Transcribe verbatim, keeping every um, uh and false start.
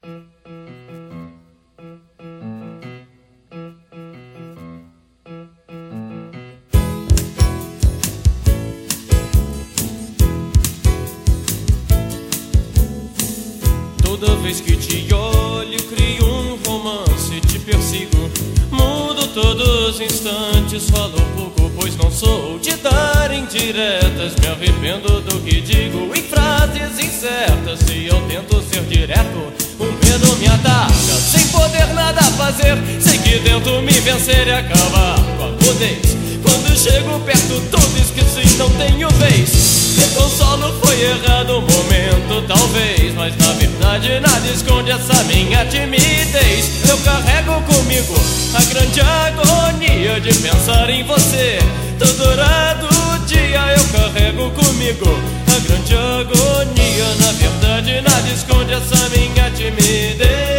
Toda vez que te olho, crio um romance, te persigo, mudo todos os instantes, falo pouco, pois não sou de dar indiretas. Me arrependo do que digo em frases incertas. Se eu tento ser direto, o medo me ataca, sem poder nada fazer. Sei que tento me vencer e acabar com a mudez. Quando chego perto, tudo esqueci, não tenho vez. Então solo foi errado o momento, talvez, mas na verdade nada esconde essa minha timidez. Eu carrego comigo a grande agonia de pensar em você todo horário do dia. Eu carrego comigo a grande agonia. Na verdade nada esconde essa minha timidez.